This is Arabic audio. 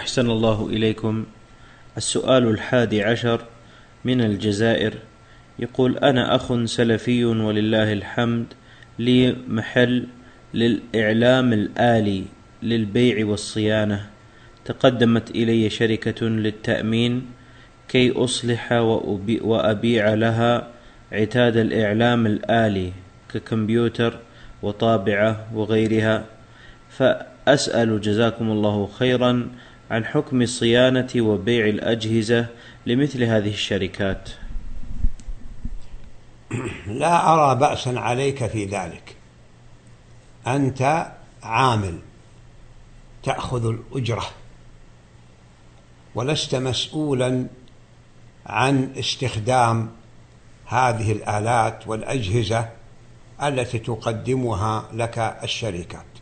أحسن الله إليكم. السؤال 11 من الجزائر، يقول: أنا أخ سلفي ولله الحمد، لي محل للإعلام الآلي للبيع والصيانة. تقدمت إلي شركة للتأمين كي أصلح وأبيع لها عتاد الإعلام الآلي ككمبيوتر وطابعة وغيرها، فأسأل جزاكم الله خيرا عن حكم صيانة وبيع الأجهزة لمثل هذه الشركات. لا أرى بأسا عليك في ذلك. أنت عامل تأخذ الأجرة، ولست مسؤولا عن استخدام هذه الآلات والأجهزة التي تقدمها لك الشركة.